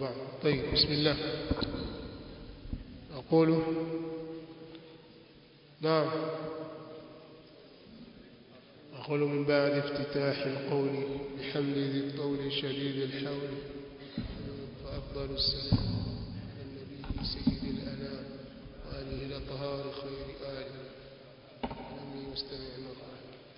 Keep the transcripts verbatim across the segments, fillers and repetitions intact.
طيب بسم الله. أقول نعم أقول من بعد افتتاح القول بحمد ذي الطول شديد الحول، فأفضل السلام على النبي سيد الأنام وآله الأطهار خير آله لم يستمع مقال.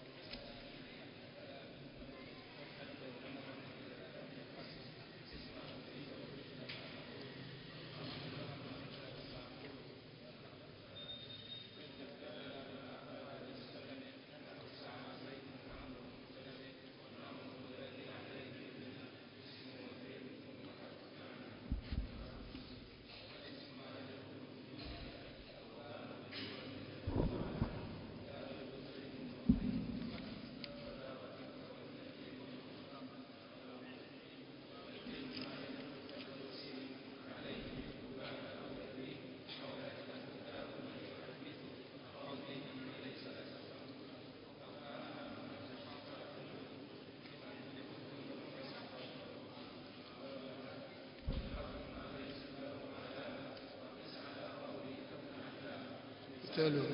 تلو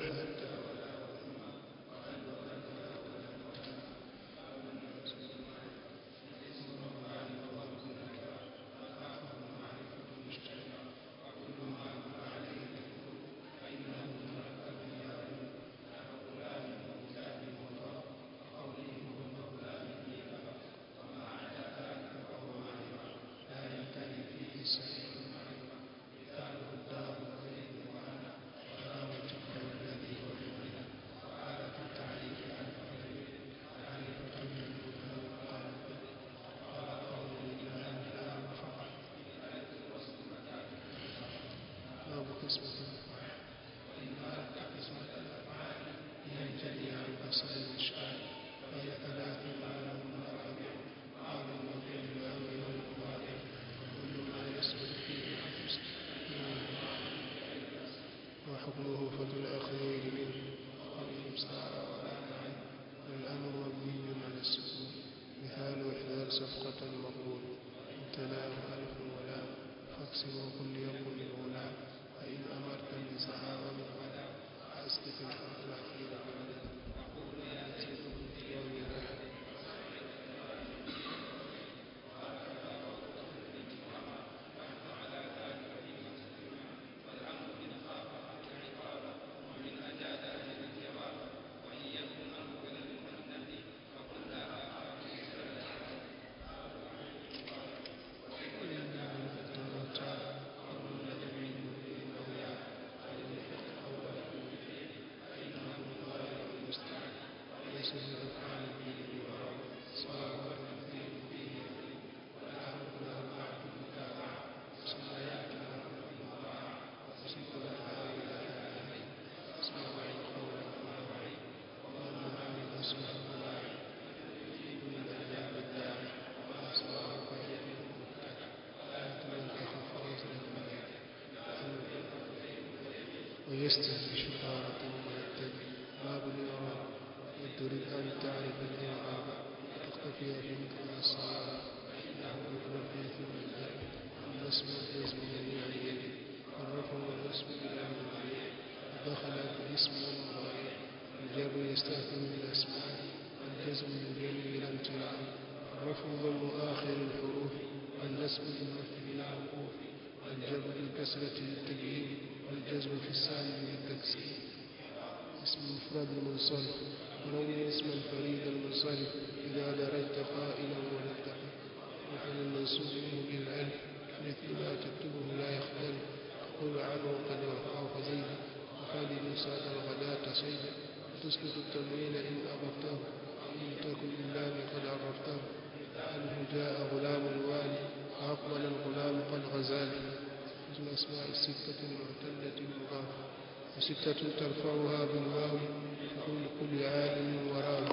وحكمه فتو الأخير منه والإمساء والأمان والأمر مبني على السكون مثال إحدى صفقة مقبول ابتلاه ألف ولا فاكسر وكل يقول الغلام فإن أمرت من سعى ومن غدا فأسكت الحرف الأخير بمدد ويستهدي شفارة ويتبع باب الإعراب وتريد أن تعرف الإعراب وتقتفي في مثل الصواب فإنه يفرق في ثم الآية والنسب والجزم جميعا يلي والرفع والنسب إلى المضارع ودخل في الاسم والمضارع الجر يستأثر بالأسماء والجزم يجري إلى امتناع الرفع ضم آخر الحروف والنسب للرفع إلى وقوف والجر بالكسرة للتبيين والجزم في الثاني للتكسير. اسم مفرد المنصرف ولون اسما فريد المنصرف إذا درجت قائلا ولتقي مثل المنصوب منه بالألف مثل ما تكتبه لا يختلف تقول عنه قد رفعه فزيدا وخالد ساد الغداة صيدا وتسكت التنوين إن أضفته إن تكن بالله قد عرفته أنه جاء غلام الوالي وأقبل الغلام قد غزالي الأسماء الستة المعتلة المضاف وستة ترفعها بالواو تقول كل عالم وراوي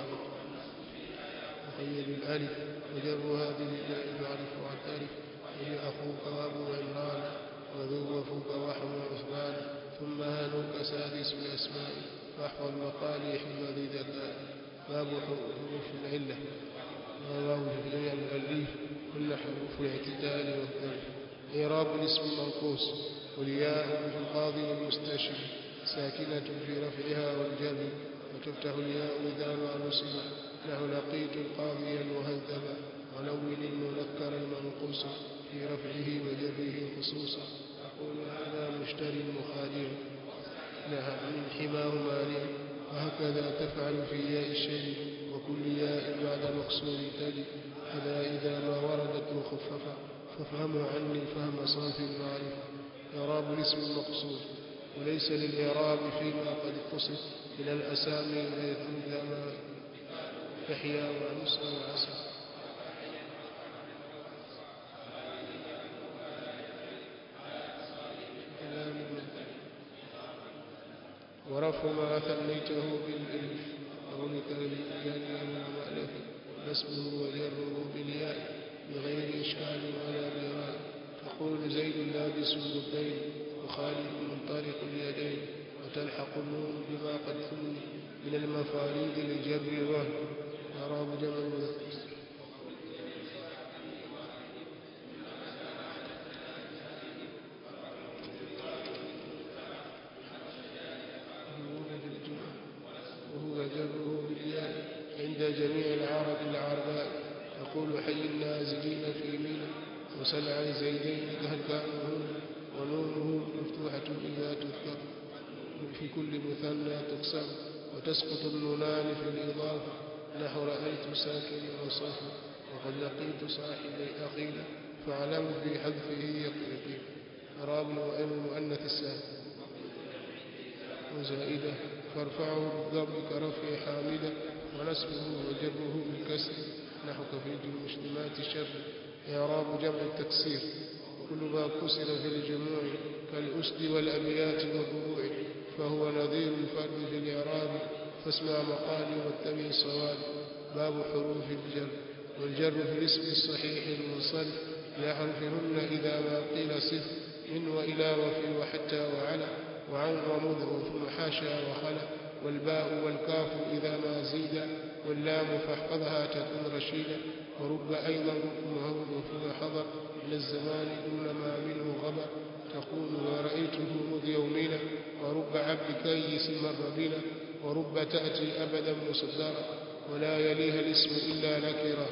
وقيد الألف وجرها بالجاء معرف واعترف وهي أخوك وأبو عمران وذو وفوك وحم عثمان ثم هانوك سادس الأسماء فاحفظ مقاليح الذي ذكاء باب حروف العلة وواو في جميع الأليف كل حروف الاعتدال والذل إعراب الاسم المنقوص والياء في القاضي والمستشفى ساكنة في رفعها والجر وتفتح الياء إذا ما نصب نحو لقيت قاضيا مهذبا ونون المذكر المنقوص في رفعه وجره خصوصا أقول هذا مشتري مخادع لها من حماه مانع وهكذا تفعل في ياء الشيء وكل ياء بعد مقصود تجد هذا إذا ما وردت مخففة فافهموا عني فهم صافي المعرفة. إعراب الاسم المقصود وليس للإعراب فيما قد اتصل من الأسامي إذا ما يحيى وموسى وعسى ورفع ما ثنيته بالالف قولك بالياء والمؤلف نسبه وجره بالياء بغير إشكال ولا بغاء تقول زيد لابس البدين وخالد منطلق اليدين وتلحق النون بما قد ثني من المفاريد لجر الرهن إعراب جمع المذكر وهو جره بالياء عند جميع العرب العرباء يقول حي النازلين في مينا وسل عن زيدين هل كانوا هنا ونونه مفتوحة إذا تذكر في كل مثنى تكسر وتسقط النونان في الإضافة نحو رأيت ساكن وصفا وقد لقيت صاحبي أخيلا فاعلم في حذفه يقين إعراب المؤنث الساكن وزائدة فارفعه بالضم كرفع حامدة ونسبه وجره بالكسر نحو كفيد المسلمات شر إعراب جمع التكسير كل ما كسر في الجموع كالأسد والأبيات والربوع فهو نظير الفرد في الإعراب فاسمع مقالي واتبع الصواب. باب حروف الجر والجر في الاسم الصحيح المنصرف لأحرفهن إذا ما قيل صف من وإلى وفي وحتى وعلى وعن ومذ ثم حاشا وخلا والباء والكاف إذا ما زيد واللام فاحفظها تكون رشيدا ورب أيضا ركنه ثم حضر من الزمان دون ما منه غبر تقول ورأيته مذ يومنا ورب عبد كيس مر بنا ورب تأتي أبدا مصدرا ولا يليها الاسم إلا نكرا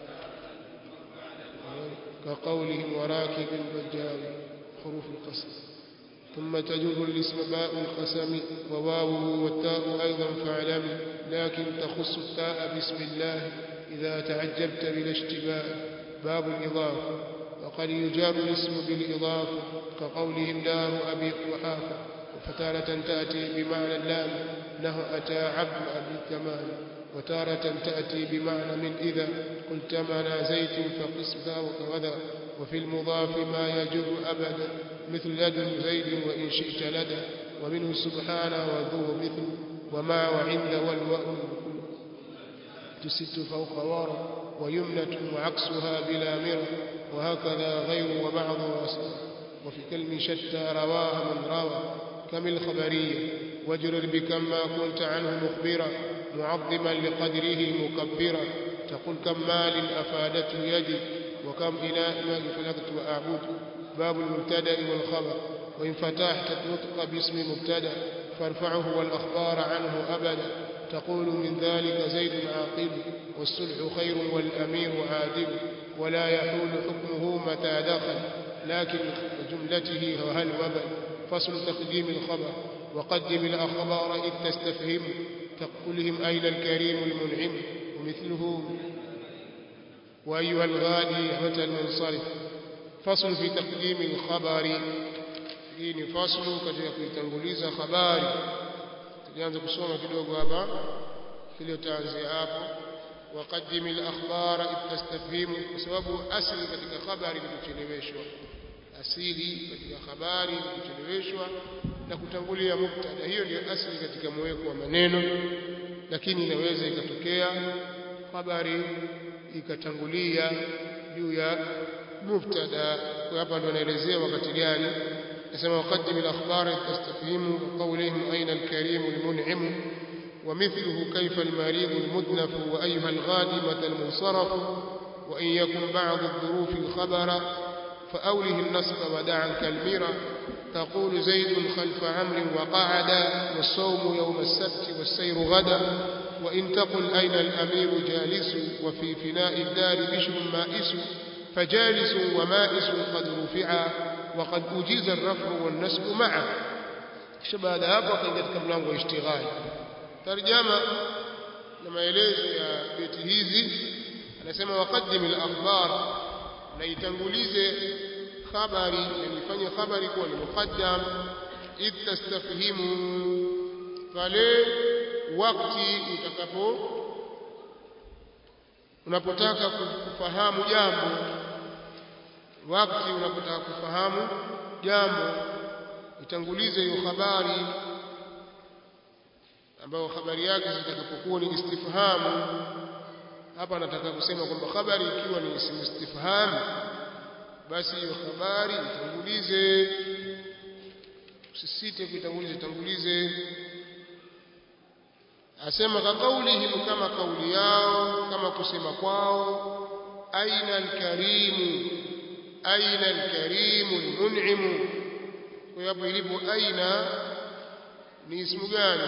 كقولهم وراكب البجاوي حروف القسم. ثم تجر الاسم باء القسم وواوه والتاء أيضا فاعلم لكن تخص التاء باسم الله إذا تعجبت بلا اشتباه. باب الإضافة وقد يجار الاسم بالإضافة كقولهم دار أبي قحافة فتارة تأتي بمعنى اللام له أتى عبد أبي كمال وتارة تأتي بمعنى من إذا قلت منا زيت فقس ذا وكذا وفي المضاف ما يجر أبدا مثل لدن زيد وإن شئت لدى ومنه سبحانه وذو مثل وما وعند والوأ تست فوق وار ويمنة وعكسها بلا مرة وهكذا غير وبعض وأصل وفي كلم شتى رواها من روى كم الخبرية واجرر بكم ما كنت عنه مخبرا معظما لقدره مكبرا تقول كم مال أفادته يدي وكم إناء ما فلقت وأعبد. باب المبتدأ والخبر وإن فتحت النطق باسم مبتدأ فارفعه والأخبار عنه أبدا تقول من ذلك زيد عاقل والصلح خير والأمير عادل ولا يحول حكمه متى دخل لكن جملته وهل وبل. فصل تقديم الخبر وقدم الأخبار إذ تستفهم تقولهم أين الكريم المنعم ومثله وأيها الغالي متى المنصرف. فصل في تقديم الخبر hii ni faslu katika kuitanguliza habari. Tulianza kusoma kidogo hapa ili tutaanzia hapo waqaddim al-akhbara itastafhimu kwa sababu asili katika habari ni kucheleweshwa. Asili katika habari ni kucheleweshwa na kutangulia mubtada. Hiyo ndio asili katika mweko wa maneno, lakini inaweza ikatokea habari ikatangulia juu ya mubtada. Kwa hapa ndo naelezea wakati gani nasema waqaddim al-akhbara tastafhimu qawlihim ayna al-karim al-mun'im ومثله كيف المريض المدنف وأيها الغادي متى المنصرف وإن يكن بعض الظروف الخبر فأوله النصب ودعا كالميرة تقول زيد خلف عمرو وقعدا والصوم يوم السبت والسير غدا وإن تقل أين الأمير جالس وفي فناء الدار بشر مائس فجالس ومائس قد رفعا وقد أجيز الرفع والنسب معا شبه هذا hapa katika mlango wa ishtighali tarjama na maelezo ya beti hizi anasema waqaddim al-akhbar na itangulize habari na ifanye habari kuwa ni muqaddam id tastafhimu pale wakati utakapo unapotaka kufahamu jambo wakati unapotaka kufahamu jambo itangulize hiyo habari ambayo habari yake zitakapokuwa ni istifhamu hapa nataka kusema kwamba habari ikiwa ni ismu istifham basi hiyo habari itangulize usisite kuitanguliza tangulize asema ka kaulihim kama kauli yao kama kusema kwao aina alkarimu aina alkarimu almun'imu kwa hapo ilipo aina ni ismu gani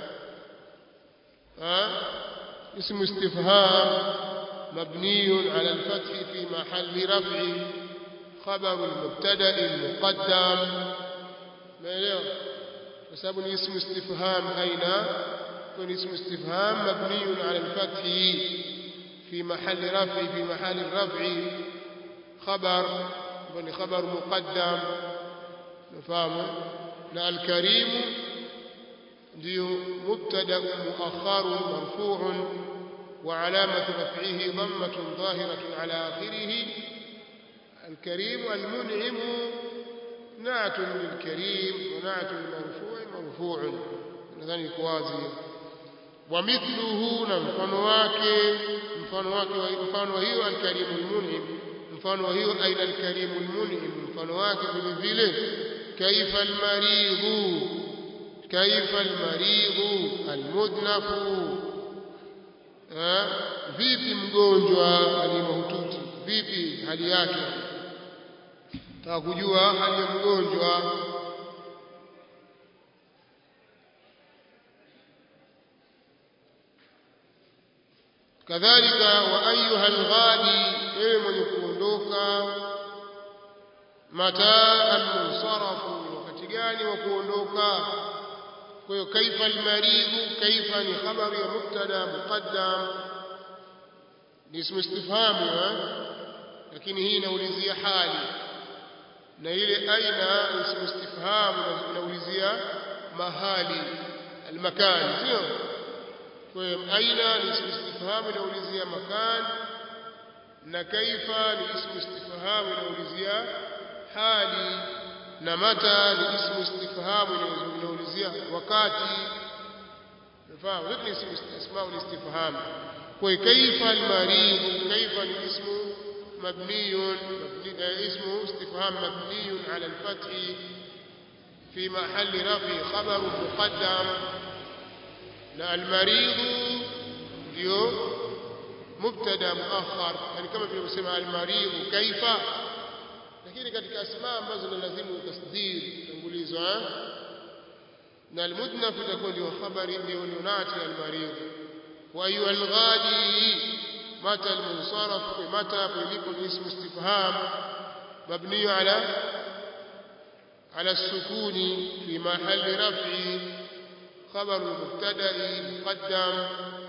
ha اسم استفهام مبني على الفتح في محل رفع خبر المبتدا المقدم ما له فسبب اسم استفهام اين يكون اسم استفهام مبني على الفتح في محل رفع في محل الرفع خبر بني خبر مقدم نفهم لا الكريم ndio mubtada muakhar marfu' wa alamatu raf'ihi dhammatun zahiratun ala akhirih al-karim al-mun'im na'tun lil-karim wa na'tun marfu' marfu' nadhani kwazi wa mithluhu na mfano wake mfano wake mfano hiyo al-karim al-mun'im mfano hiyo aina al-karim al-mun'im mfano wake vile vile kaifa al-maridhu كيف المريض المدنف vipi mgonjwa aliyehututi vipi hali yake taka kujua hali ya mgonjwa kadhalika wa ayuha alghadi ewe mwenye kuondoka mata almunsarafu wakati gani wa kuondoka kwa hiyo kaifa almaridhu kaifa ni khabari ya mubtada muqaddam ni ismu istifham lakini hii inaulizia hali na ile aina ismu istifham inaulizia mahali almakan sio kwa hiyo aina ni ismu istifham inaulizia makan na kaifa ni ismu istifham inaulizia hali na mata ni ismu istifham inaulizia wakati nafahamu zote ni ismu istifham kwa kaifa almarid kaifa ni ismu mabni ismu istifham mabni ala alfath في محل رفع خبر مقدم na almarid ndio mubtada muakhar yani kama tulivyosema almarid kaifa lakini katika asma ambazo ni lazimu tasdid tangulizwa na almudnaf itakuwa ndio habari ndio nunati almarid wa ayu alghadi mata almunsaraf mata bilipo ismu istifham mabni ala على السكون في محل رفع خبر المبتدا مقدم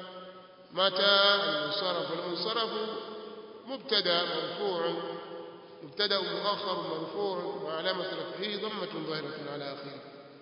متى المنصرف المنصرف مبتدا مرفوع مبتدا مؤخر مرفوع وعلامه رفعه ضمه ظاهره على اخره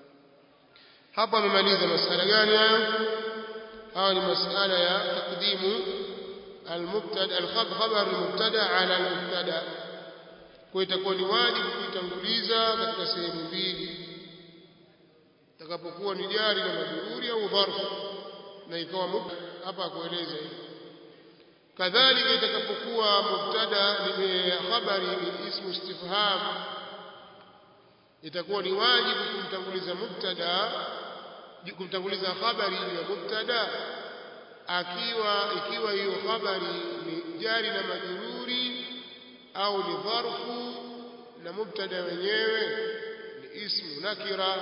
hapa nimaliza masala gani hayo hayo ni masala ya taqdimu المبتدا الخبر المبتدا على المبتدا kwa itakuwa ni wajibu kuitanguliza katika sehemu mbili takapokuwa ni jari na majruri au dharf na ikawa hapa kueleza hivi kadhalika itakapokuwa mubtada ni habari ni ismu istifham itakuwa ni wajibu kumtanguliza mubtada kumtanguliza habari ya mubtada akiwa ikiwa hiyo habari ni jari na majruri au ni dharfu na mubtada wenyewe ni ismu nakira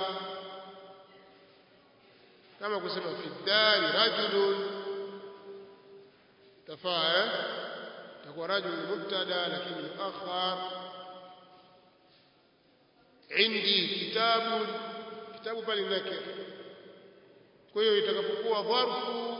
kama kusema fi dari rajulun tafaa takuwa rajul mubtada lakini muakhar indi kitabu kitabu pale nakira kwa hiyo itakapokuwa dharfu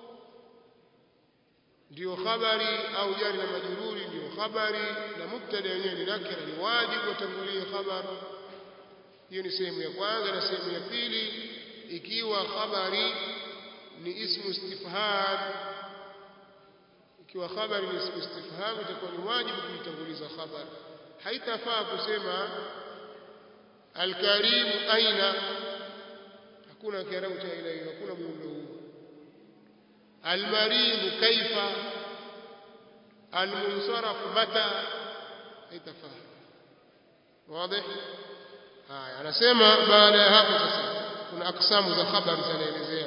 ndio khabari au jari na majruri ndio khabari na mubtada yenyewe ni nakira ni wajibu utangulie khabar hiyo ni sehemu ya kwanza na sehemu ya pili ikiwa khabari ni ismu istifham ikiwa khabari ni ismu istifham itakuwa ni wajibu kuitanguliza khabar haitafaa kusema al-karim aina hakuna kiarabu cha aina hiyo hakuna muundo huo al-marid kaifa al-munsaraf mata haitafaa wazi haya anasema baada ya hapo sasa kuna aksamu za khabari zinaelezea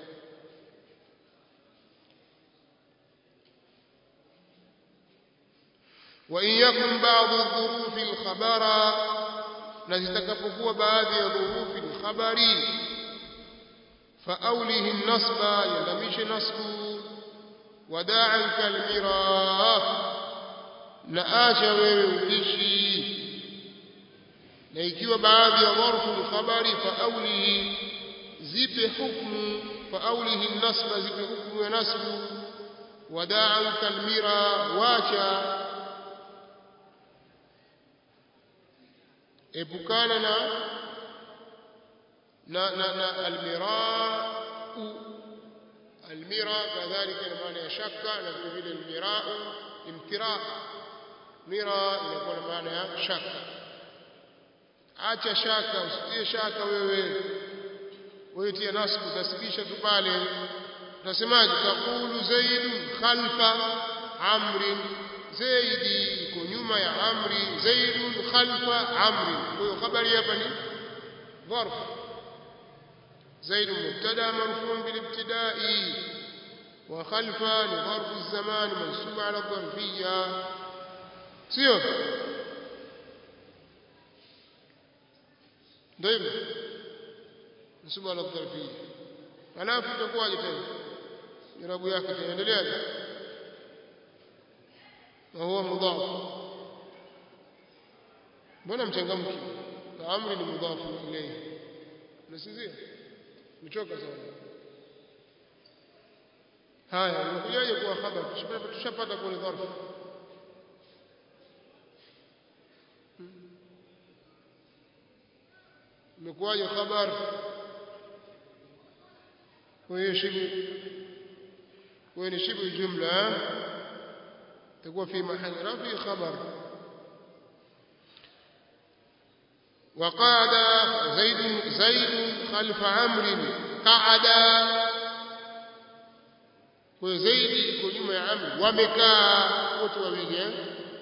wa in yakun ba'd adh-dhuruf al-khabara na zitakapokuwa baadhi ya dhurufi ni khabari fa awlihi an-nasba yadamisha nasbu wada'an kal-miraf na acha wewe ukishi na ikiwa baadhi ya dharfu ni khabari fa awlihi zipe hukmu fa awlihi an-nasba zipe hukmu ya nasbu wada'an kal-mira wacha epukana na na na, na al-mira al-mira kadhalika na maana ya shaka na vile vile al-mira imtira mira inakuwa na maana ya shaka acha shaka usitie shaka wewe wewe tia nasbu tasbisha tu pale unasemaje taqulu zaid khalfa amri zaidi iko nyuma ya amri zaid khalfa amri kwa hiyo habari hapa ni dharf zaid mubtada marfu' bil ibtida'i wa khalfa ni dharf az-zaman mansub ala dharfiyya sio ndio mansub ala dharfiyya alafu itakuwaje tena irabu yake itaendeleaje na huwa mudhaf mbona mchangamki na amri ni mudhafu ilayhi unasinzia umechoka sana haya unakujaje kwa habari tushapata kwa dharfu imekuwaje habari kwa shibu kwa ni shibu jumla تكون في محل رفع خبر وقعد زيد زيد خلف عمرو قعد وزيد يكون nyuma ya amri wamekaa wote wawili eh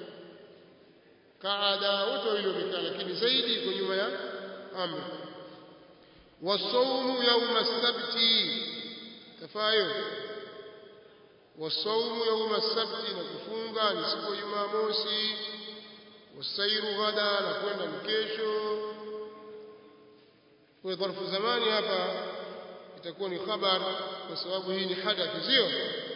qaada wote wawili wamekaa lakini zaidi iko nyuma ya amri wasawmu yawm as-sabti tafayo wasawmu yawm as-sabti na kufunga ni siku ya Jumamosi wasairu ghada na kwenda kesho kwa dharfu zamani hapa itakuwa ni khabar kwa sababu hii ni hadath sio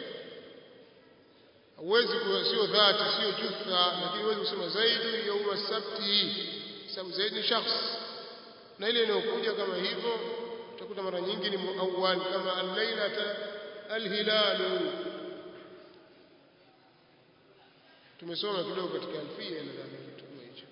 huwezi sio dhati sio jutha lakini huwezi kusema zaidi yawm as-sabti sababu zaidi ni shakhs na ile inayokuja kama hivyo utakuta mara nyingi ni muawwal kama al-lailata al-hilalu tumesoma kidogo katika alfia nadhani kitu kama hicho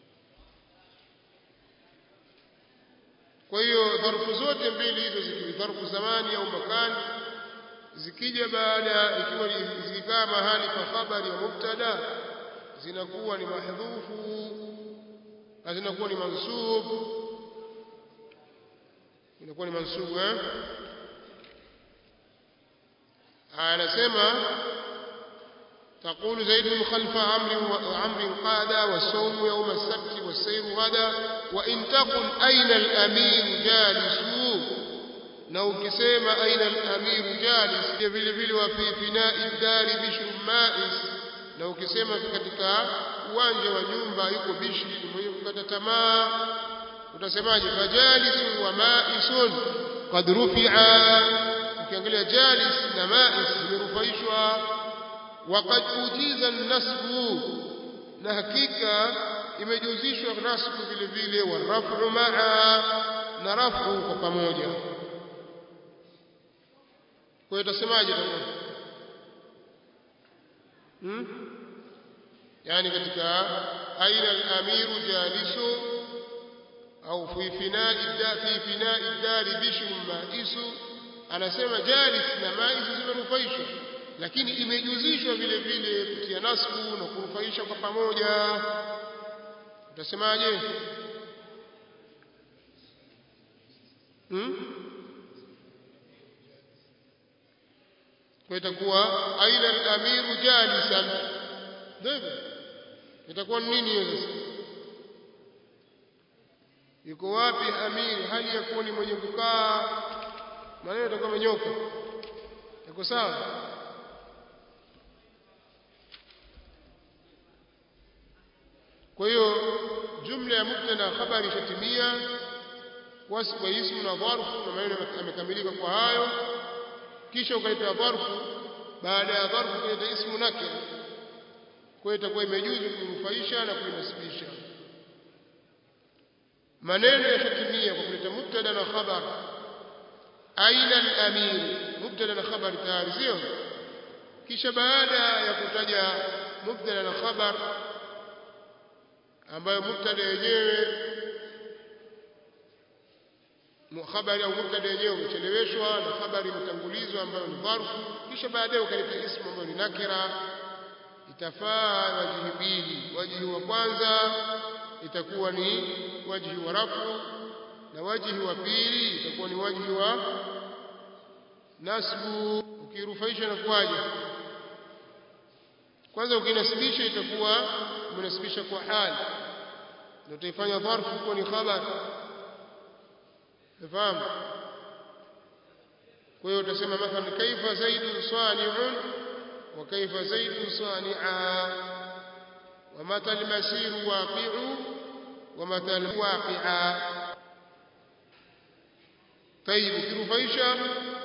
kwa hiyo dharfu zote mbili hizo zikiwa dharfu zamani au makani zikija baada ikiwa zikikaa mahali pa habari ya mubtada zinakuwa ni mahdhufu na zinakuwa ni mansub inakuwa ni mansub eh anasema تقول زيد خلف عمرو وعمرو قاد والصوم يوم السبت والسير غدا وإن تقل أين الأمير جالس لو كسيما أين الأمير جالس vile vile وفي فناء الدار بشر مائس لو كسيما katika uwanja wa nyumba yuko bishi ni mwenye kukata tamaa utasemaje fajalisun wa ma'isun qad rufi'a ukiangalia jalis na ma'is zimerufaishwa waqad ujiza an-nasbu na hakika imejuzishwa nasbu vile vile wa raf'u ma'a na raf'u kwa pamoja kwa hiyo utasemaje tamaa hmm yani katika aina al-amiru jalisu au fi fina'i fi fina'i dari bishu ma'isu anasema jalis na ma'isu zimerufaishwa lakini imejuzishwa vile vile kutia nasbu na kurufaisha kwa pamoja utasemaje hmm kwa itakuwa aina al-amiru jalisan ndio itakuwa nini hiyo sasa yuko wapi amiri hali ya kuwa ni mwenye kukaa maneno yatakuwa menyoka yako sawa kwa hiyo jumla ya mubtada khabari shatimia wasfu wa ismu na dharfu na maneno yamekamilika kwa hayo kisha ukaleta dharfu baada ya dharfu ukaleta ismu nakira kwa hiyo itakuwa imejuzu kunufaisha na kunasibisha maneno yashatimia kwa kuleta mubtada na khabar aina al-amir mubtada na khabar tayari sio kisha baada ya kutaja mubtada na khabar ambayo mubtada yenyewe khabari au mubtada yenyewe umecheleweshwa na khabari imetangulizwa ambayo ni dharfu kisha baadaye ukaleta ismu ambayo ni nakira itafaa wajihi mbili wajihi wa kwanza itakuwa ni wajihi wa rafu na wajihi wa pili itakuwa ni wajihi wa nasbu ukirufaisha na kuaje kwanza ukinasibisha itakuwa unasibisha kwa hali ndio utaifanya dharfu kuwa ni khabar fahamu kwa hiyo utasema mathalan kaifa zaidun sani'un wa kaifa zaidun sani'a wa mata al-masiru waqi'u wa mata al-waqi'a tayib ukirufaisha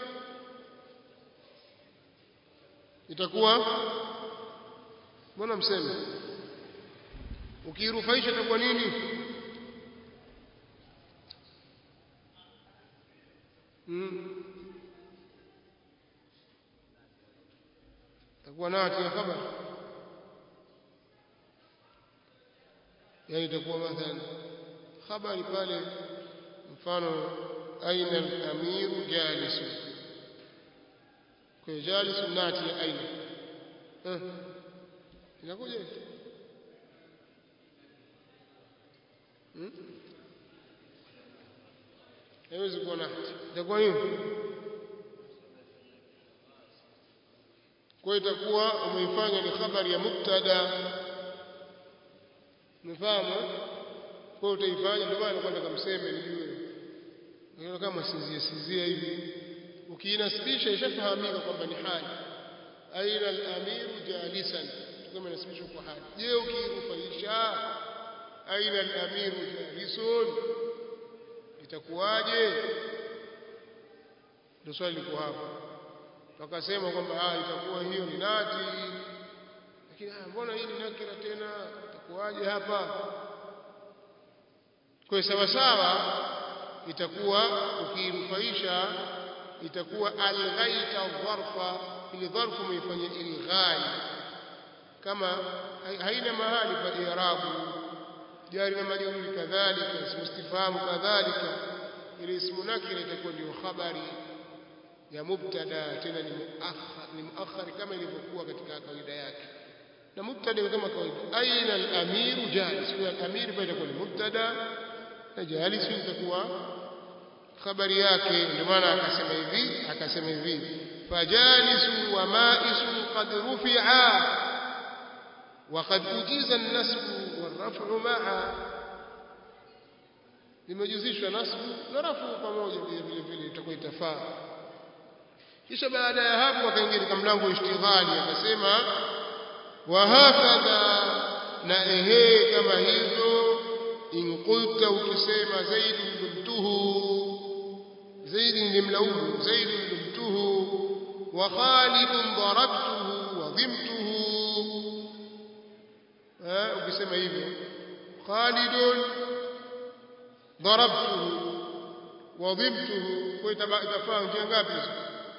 itakuwa mbona mseme ukirufaisha itakuwa nini hmm itakuwa nati ya khabar yani itakuwa mathalan khabari pale mfano aina al-amiru jalisu kwa jalisu nati ya aina eh inakuja hmm haiwezi kuwa nati itakuwa hiyo kwa itakuwa umeifanya ni khabari ya mubtada mfahamu kwa utaifanya ndio maana kwenda kumseme nijue ndio kama sinzia sinzia hivi ukiinasibisha ishafahamika kwamba ni hali aina al-amiru jalisan kama inasibishwa kwa hali je ukirufaisha aina al-amiru jalisun itakuwaje ndio swali liko hapo tukasema kwamba ah itakuwa hiyo ni nati lakini ah mbona hii ni nakira tena itakuwaje hapa kwa sawa sawa itakuwa ukirufaisha itakuwa alghaita dharfa ile dharfu umeifanya ilghai kama haina mahali pa i'rabu jari na majruri kadhalika ismu istifhamu kadhalika ile ismu nakira itakuwa ndio habari ya mubtada tena ni muakhar ni muakhar kama ilivyokuwa katika kawaida yake na mubtada kama kawaida aina al-amiru jalis kwa al-amir pale itakuwa ni mubtada na jalis itakuwa habari yake ndio maana akasema hivi akasema hivi fajalisu wa ma'isu qad rufi'a wa qad ujiza an-nasbu wal-raf'u ma'a limejuzishwa nasbu na rafu pamoja vile vile itakuwa itafaa kisha baada ya hapo akaingia katika mlango ishtighali akasema wa hakadha na ehe kama hivyo in qulta ukisema zaid lumtuhu zaid nimlaumu zaid lumtuhu wa khalid darabtuhu wa dhimtuhu eh ukisema hivyo khalid darabtuhu wa dhimtuhu kwa itafaa njia ngapi hizo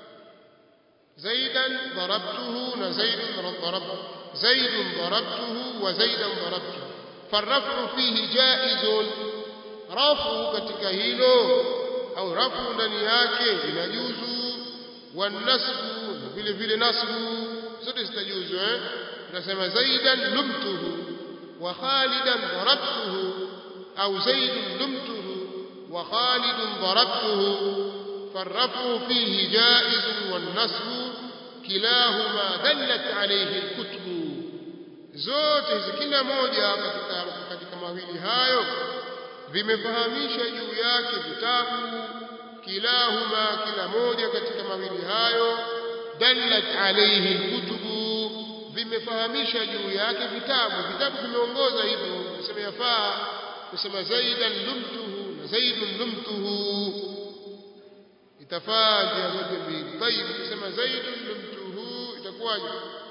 زيدا ضربته وزيد ضربته زيد ضربته وزيدا ضربته فالرفع فيه جائز رفع ketika hilo au rafu ndani yake inajuzu wanasbu vile vile nasbu zote zitajuzu eh tunasema zaidan lumtuhu wa khalidan darabtuhu au zaidun lumtuhu wa khalidun darabtuhu فالرفع فيه جائز والنصب كلاهما دلت عليه الكتب zote kila moja katika katika mawili hayo vimefahamisha juu yake vitabu kilahuma kila moja katika mawili hayo dallat alayhi alkutubu vimefahamisha juu yake vitabu vitabu vimeongoza hivyo kusema yafaa kusema zaidan lumtuhu na zaidun lumtuhu itafaa njia zote mbili طيب kusema zaidun lumtuhu itakuwaje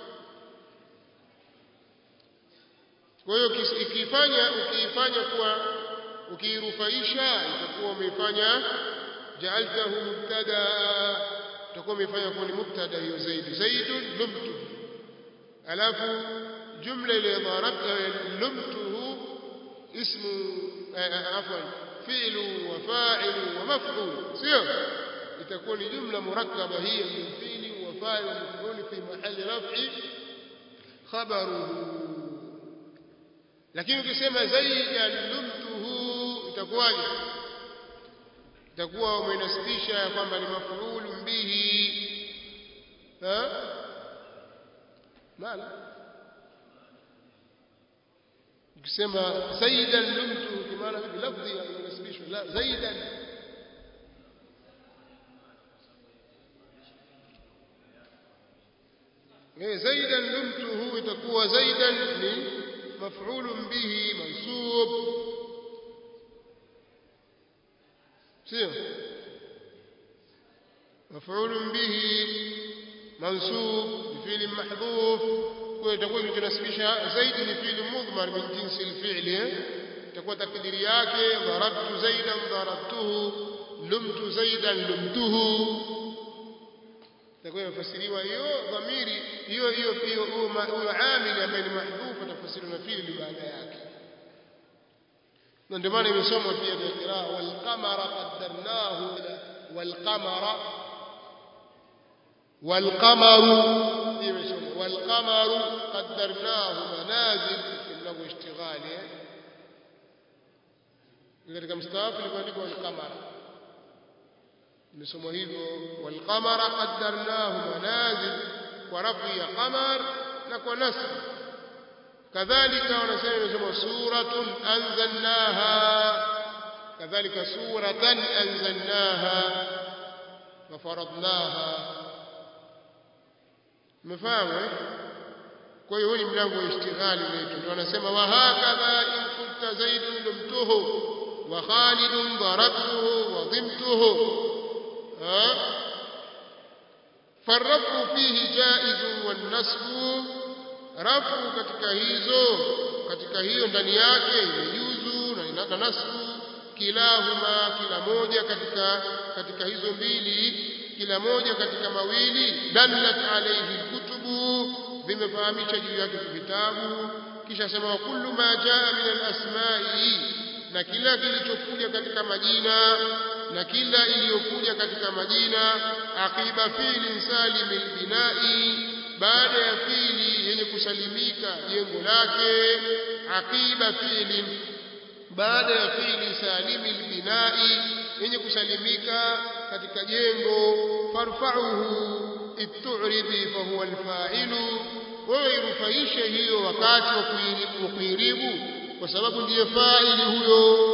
kwa hiyo ikifanya ukifanya kuwa ukirufaisha itakuwa umefanya ja'altahu mubtada itakuwa umefanya kuwa ni mubtada hiyo zaid zaidun lumtuhu alafu jumla ile darabta lumtuhu ismu afwan fi'lu wa fa'ilu wa maf'ul sio itakuwa ni jumla murakkaba hiyo min fi'li wa fa'il wa maf'ul fi mahali raf'i khabaruhu lakini ukisema zaidan lumtuhu itakuwaje itakuwa umenasibisha kwamba ni maf'ul bihi ha mala ukisema zaidan lumtuhu kwa maana lafzi inasibishwa la zaidan زيدا لمته تكون زيدا مفعول به منصوب سير مفعول به منصوب بفعل محذوف وتكون تنسبها زيد لفعل مضمر من جنس الفعل تكون تقدير yake ضربت زيدا ضربته لمت زيدا لمته تكون يفسiriwa hiyo dhamiri hiyo hiyo hiyo huyo amili ambaye ni mahdhufu tafsiriwa na fi'li baada yake ndio maana imesomwa pia kwa qiraa wal qamara qaddarnahu wal qamara wal qamaru imesomwa wal qamaru qaddarnahu manazil innahu ishtighali katika mstaafu ilikuwa wal qamara nimesoma hivyo wal qamara qaddarnahu manazil kwa rafi ya qamar na kwa nasb kadhalika wanasema nimesoma suratun anzalnaha kadhalika suratan anzalnaha wa faradnaha mfahamu kwa hiyo ni mlango wa ishtighali wetu ndio wanasema wa hakadha in kunta zaidun lumtuhu wa khalidun darabtuhu wa dhimtuhu فالرفع فيه جائز والنصب رفع katika hizo katika hiyo ndani yake imejuzu na nasbu kilahuma kila moja katika katika hizo mbili kila moja katika mawili dallat alayhi kutubu vimefahamisha juu yake vitabu kisha sema kullu ma jaa min al-asma'i na kila kilichokuja katika majina na kila iliyokuja katika majina aqiba fi'li salimil bina'i baada ya fi'li yenye kusalimika jengo lake aqiba fi'li baada ya fi'li salimil bina'i yenye kusalimika katika jengo farfa'uhu ittu'ridi fa huwa al-fa'ilu wewe irufaishe hiyo wakati wa kuiribu kwa sababu ndiye fa'ili huyo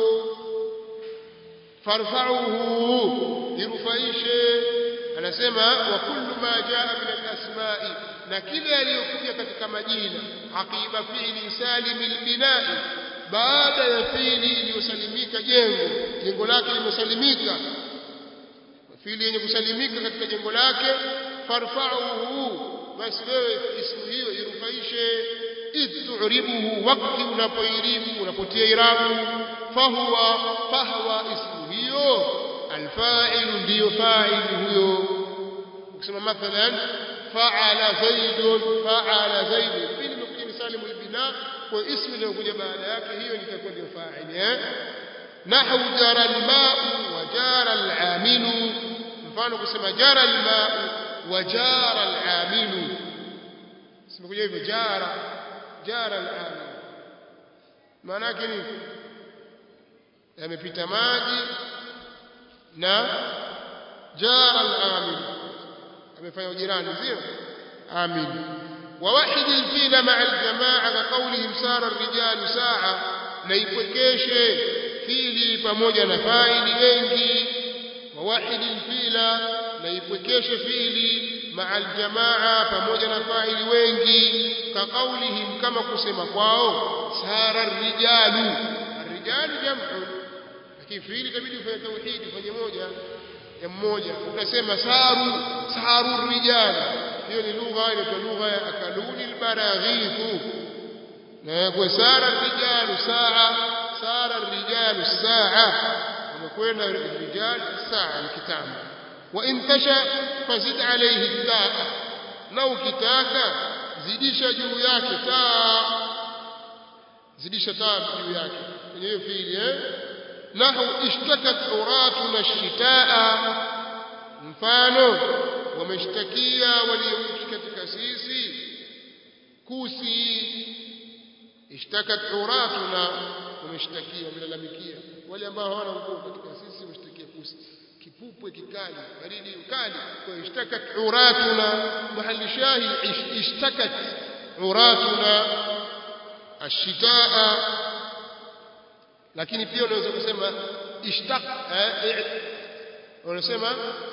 farfa'uhu irufaishe anasema wa kullu ma jaa min al-asma'i na kile aliyokuja katika majina aqiba fi'li salimil bina'i baada ya fi'li iliyosalimika jengo jengo lake limesalimika fi'li yenye kusalimika katika jengo lake farfa'uhu basi wewe ismu hiyo irufaishe idtu'ribuhu wakati unapoiribu unapotia irabu fahuwa fahwa ismu hiyo alfa'il ndiyo fa'il huyo ukisema mathalan fa'ala zaidun fa'ala zaidun fi'il imekuja misalimu albina kwa ismu iliyokuja baada yake hiyo itakuwa ndio fa'il eh nahwu jara alma'u wa jara al'amilu mfano kusema jara alma'u wa jara al'amilu simekuja hivyo jara jara al'amilu maana yake ni yamepita maji na jara al-amil amefanya ujirani sio amil wa wahid al-fil ma'a al-jamaa ka qawlihim sara ar-rijal sa'a na ipwekeshe fili pamoja na faili wengi wa wahid al-fil na ipwekeshe fili ma'a al-jamaa pamoja na faili wengi ka qawlihim kama kusema kwao sara ar-rijalu ar-rijalu jam'u kifili kabidi ufanye tauhid ufanye moja ya mmoja utasema saru saru rijal hiyo ni lugha inaitwa lugha ya akaluni albaraghithu na kwa sara rijal saa sara rijal saa umekwenda rijal saa ni kitabu wa intasha fazid alayhi taa na ukitaka zidisha juu yake taa zidisha taa juu yake kwenye hiyo fiili eh نحو اشتكت عراتنا الشتاء mfano wameshtakia walioishi katika sisi kusi ishtakat uratuna wameshtakia wamelalamikia wale ambao hawana nguo katika sisi wameshtakia kusi kipupwe kikali baridi kali kwa ishtakat uratuna mahali shahi ishtakat uratuna ashitaa lakini pia unaweza kusema ishtaq unasema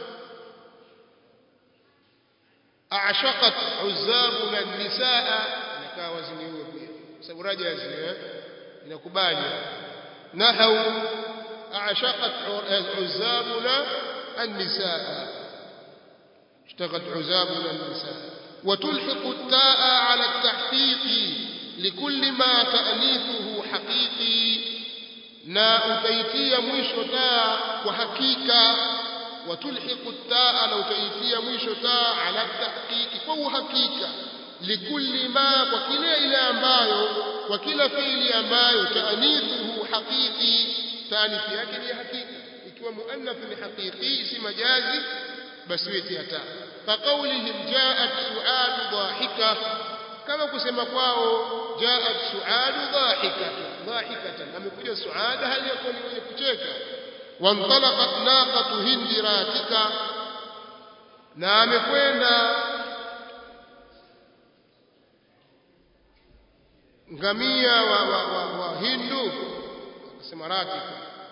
a'shaqat uzabuna an-nisaa inakaa wazini huo pia sababu raja yazini inakubali nahau a'shaqat uzabuna an-nisaa ishtaqat uzabuna an-nisaa wa tulhiqu at-ta'a 'ala at-tahqiqi likulli ma ta'nithuhu haqiqi na utaitia mwisho taa kwa hakika watulhiqu taa na utaitia mwisho taa ala tahqiqi kwa uhakika likulli ma kwa kile ile ambayo kwa kila fiili ambayo taanithuhu haqiqi taanithi yake ni hakika ikiwa muannath ni haqiqi si majazi basi wetia taa fa qawlihim ja'at su'al dhahika kama kusema kwao jaat su'adu dhahikatan dhahikatan amekuja suada hali yako ni mwenye kucheka wantalaqat naqatu hindiratika na amekwenda ngamia wa, wa, wa, wa hindu akasema ratika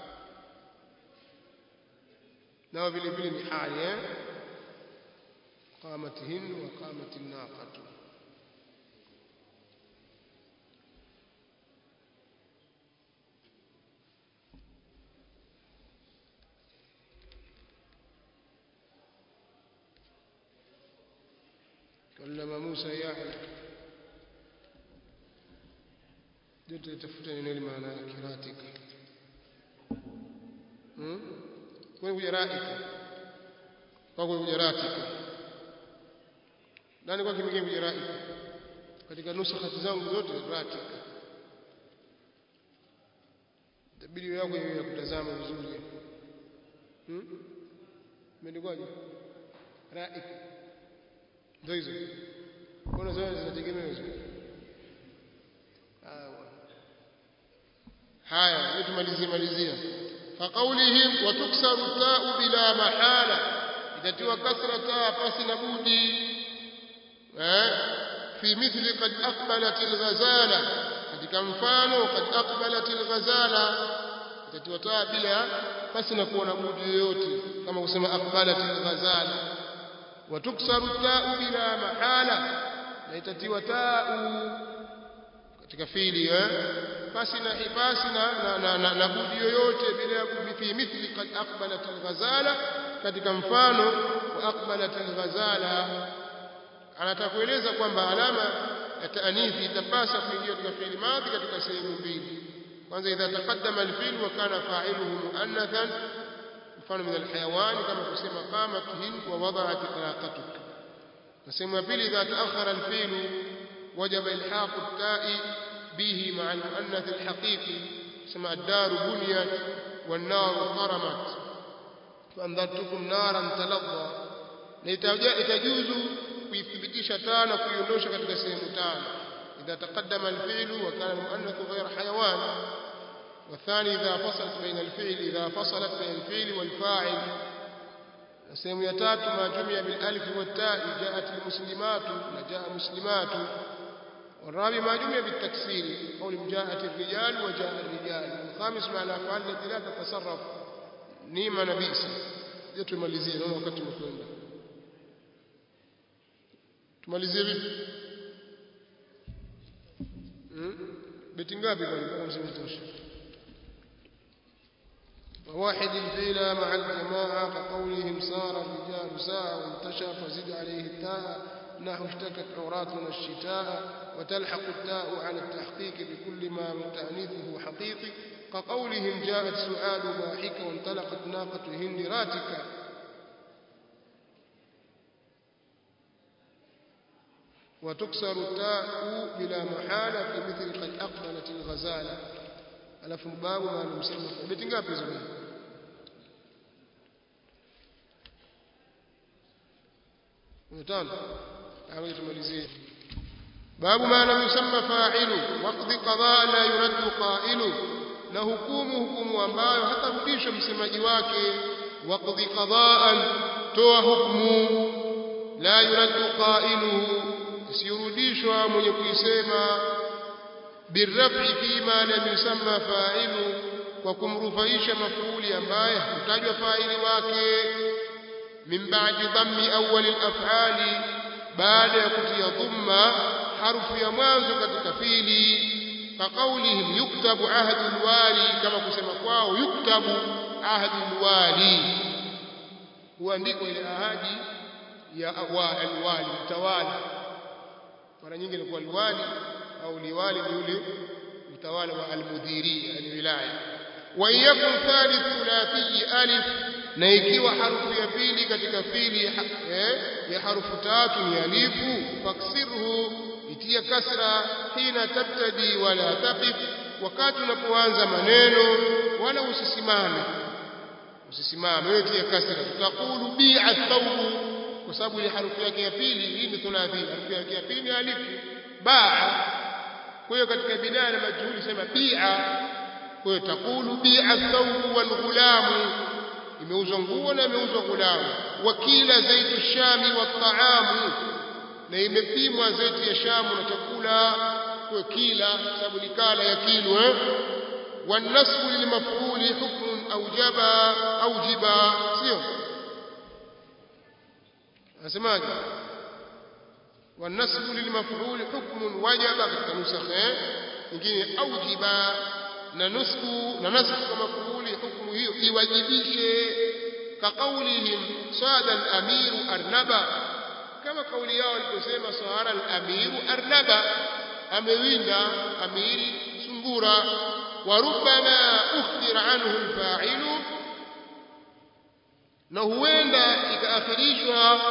na vile vile ni hali eh qamat hindu wa qamat naqatu كلم موسى يعلى جت تفوتني nini maana yake ratika hmm kwa hiyo ratika kwa hiyo ratika nani kwa kimegea ratika katika nusakhati zangu zote ratika tabiri yako ya kutazama vizuri hmm imeandikwaje ratika ndio hizo kuna zote zinategemea hizo haya ndio tumalizie malizia fa qawlihim wa tuksaru ta'u bila mahala itatiwa kasra ta pasi na budi eh fi mithli qad aqbalat al-ghazala katika mfano qad aqbalat al-ghazala itatiwa ta bila pasi na kuona budi yoyote kama kusema aqbalat al-ghazala وتكسر التاء بلا محالة na itatiwa ta'u katika fiili eh basi na basi na na, na, na budi yoyote bila fi mithli qad aqbalat al-ghazala katika mfano wa aqbalat al-ghazala anataka kueleza kwamba alama ya taanithi itapasa kuingia katika fiili madhi katika sehemu mbili kwanza idha taqaddama al-fi'l wa kana fa'iluhu muannathan mfano min al-hayawan kama kusema qamat hind wa wada'at qiraqatuk na sehemu ya pili idha ta'akhkhara al-fi'l wajaba ilhaq at-ta'i به مع المؤنث الحقيقي اسمها الدار بنيت والنار قرمت فانذرتكم نارا تلظى لتجوز kuithibitisha tano kuiondosha katika sehemu tano idha taqaddama al-fi'l wa kana al-muannath ghayr hayawan والثاني إذا فصلت بين الفعل إذا فصلت بين الفعل والفاعل sehemu ya tatu ma jumia bil alif wa ta jaat al-muslimat la jaa muslimat والرابع ما جمع بالتكسير قول جاءت الرجال وجاء الرجال والخامس مع الافعال التي لا تتصرف نيما نبيسا je tumalizie naona wakati umekwenda tumalizie vipi beti ngapi kwa mpaka msimetosha واحد الفيل مع الجماعة كقولهم سار الرجال ساعة وانتشى فزد عليه التاء نحو اشتكت عوراتنا الشتاء وتلحق التاء على التحقيق بكل ما من تأنيثه حقيقي كقولهم جاءت سعاد ضاحكة وانطلقت ناقة هند راتكة وتكسر التاء بلا محالة في مثل قد أقبلت الغزالة alafu babu na msema beti ngapi hizo ni tano hapo tumalizie babu maana yusamma fa'ilu waqdi qada la yuraddu qa'ilu na hukumu hukumu ambayo hatarudishwa msemaji wake waqdi qada'an toa hukumu la yuraddu qa'iluhu siyurudishwa mwenye kuisema بالرفع فيما لم يسمى فاعل وكمرفعisha mafuli ambaye hutajwa faili wake min ba'di dhammi awwal al-af'ali baada ya kutia dhamma harfu ya mwanzo katika fiili fa qawlihim yuktabu ahdu al-wali kama kusema kwao yuktabu ahdu al-wali huandikwa ile ahadi ya al-wali mtawala mara nyingi ni kwa al-wali au liwali ni yule mtawala wa al-mudhiri al-wilaya wa yakun thalith thulathi alif na ikiwa harufu ya pili katika pili eh, ya harufu tatu ni alifu faksirhu itia kasra hina tabtadi wala taqif wakati unapoanza maneno wala usisimame usisimame wewe tia kasra tutaqulu bi'a thawb kwa sababu ile harufu yake ya pili hii ni thulathi harufu yake ya pili alifu ba'a kwa hiyo katika bidaa na majhuli sema bi'a kwa hiyo takulu bi'a thawb wal ghulam imeuzwa nguo na imeuzwa ghulam wakila zaitu shami wa ta'amu na imepimwa zaiti ya shamu na chakula kwa kila sababu ni kala ya kilo eh wan nasbu lil maf'uli hukmun aujaba aujiba sio asemaje والنسب للمفعول حكم وجب كنسخ nyingine aujiba na nusbu na nasbu kama maf'uli hukumu hiyo iwajibishe ka kaulihim sada al-amiru arnaba kama kauli yao waliposema sahara al-amiru arnaba amewinda amiri sungura wa rubbama ukhbir anhu al-fa'ilu na huenda ikaakhirishwa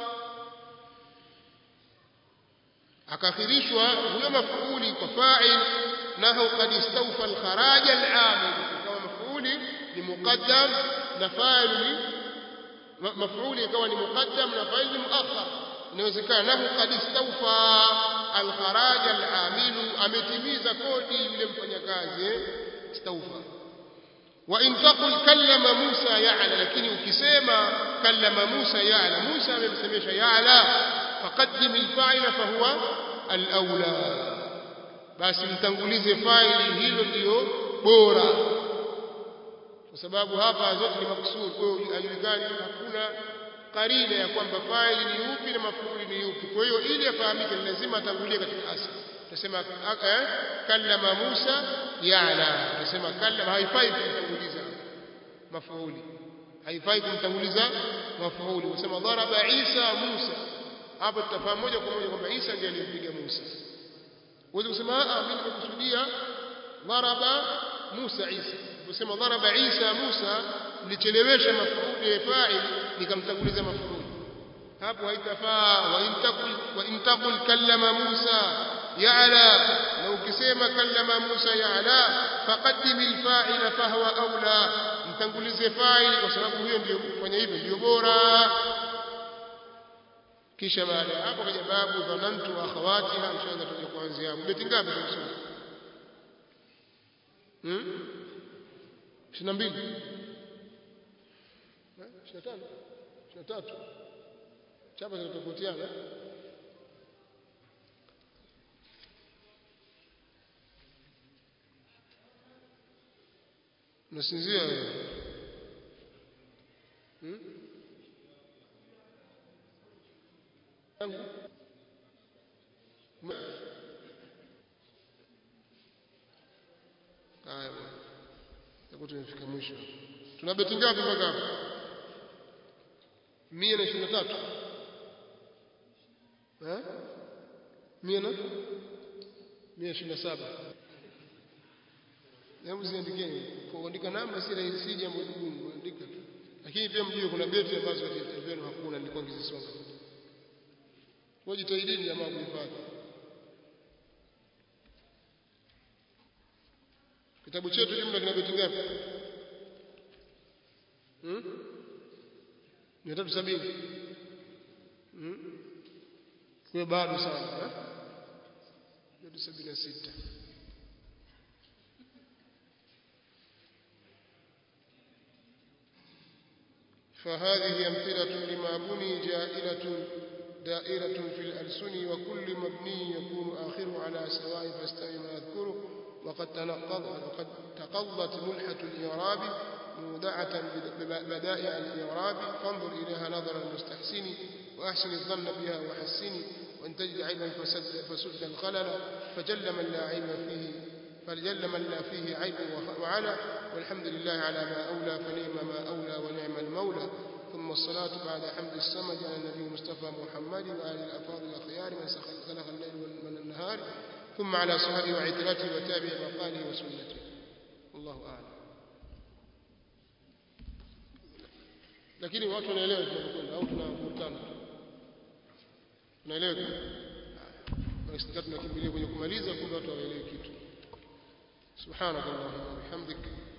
akakhirishwa huyo maf'uli kwa fa'il nahu qad istawfa al-kharaj al-'amil kama maf'uli ni muqaddam na fa'il ni maf'uli kama ni muqaddam na fa'il ni muakhar inawezekana nahu qad istawfa al-kharaj al-'amil ametimiza kodi yule mfanyakazi istawfa wa in taqul kallama Musa ya'la lakini ukisema kallama Musa ya'la Musa amemsemesha ya'la فقدم الفاعل فهو الاولى بس mtangulize faili hilo ndio bora kwa sababu hapa zote ni maksud kwa hiyo hajulikani hakuna karina ya kwamba fa'ili ni yupi na maf'uli ni yupi. Kwa hiyo ili afahamike ni lazima atangulie katika asli. Tutasema eh, kallama Musa ya'la, tutasema kallama, haifai kumtanguliza maf'uli, haifai kumtanguliza maf'uli. Unasema daraba Isa Musa, hapo tutafahamu moja kwa moja kwamba Isa ndiye alimpiga Musa. Wewe kusema ah, mimi nimekusudia daraba Musa Isa, unasema daraba Isa Musa, nilichelewesha maf'uli fa'il nikamtanguliza maf'uli, hapo haitafaa. Wa intakul wa intakul kallama Musa ya'la, na ukisema kallama Musa ya'la faqaddim al-fa'ila fahuwa awla, mtangulize fa'il kwa sababu huyo ndio kufanya hivyo ndio bora. Kisha baada hapo kaja babu dhanantu akhawatiha, inshallah tutaje kuanzia hapo. Beti ngapi tunasoma? Hmm? ishirini na mbili ishirini na tano ishirini na tatu chapa zinatofautiana. Nasinzia wewe. Hmm? Haya bwana. Hapo tumefika mwisho. Tuna beti ngapi mpaka hapo? mia ishirini na tatu. Eh? mia na mia ishirini na saba. Hebu ziandikeni. Kuandika namba si rahisi, jambo gumu, andika tu. Lakini pia mjue kuna beti ambazo vitabu hakuna, nilikuwa nikizisoma. Wajitahidini jamaa kuhifadhi. Kitabu chetu jumla kina beti ngapi? Hmm? mia tatu sabini. Hmm? Kwa bado sana, eh? mia tatu sabini na sita. فهذه أمثلة لما بني جائلة دائرة في الألسن، وكل مبني يكون آخره على سواء فاستمع ما أذكره. وقد تنقض وقد تقضت ملحة الإعراب مودعة بدائع الإعراب، فانظر إليها نظر المستحسن وأحسن الظن بها وحسن، وإن تجد عيبا فسد, فسد الخلل، فجل من لا عيب فيه فجل من لا فيه عيب وعلى، والحمد لله على ما أولى، فنعم ما أولى ونعم المولى. ثم الصلاة بعد حمد السمد على النبي المصطفى محمد وآل الأفاضل الأخيار من سلخ الليل من النهار، ثم على صحابه وعترته وتابع مقاله وسنته. والله أعلم. lakini watu wanaelewa tunakwenda au tunavurutana? Unaelewa? Basi tunakimbilia kwenye kumaliza, kumbe watu hawaelewi kitu. Subhanakallahumma wa bihamdika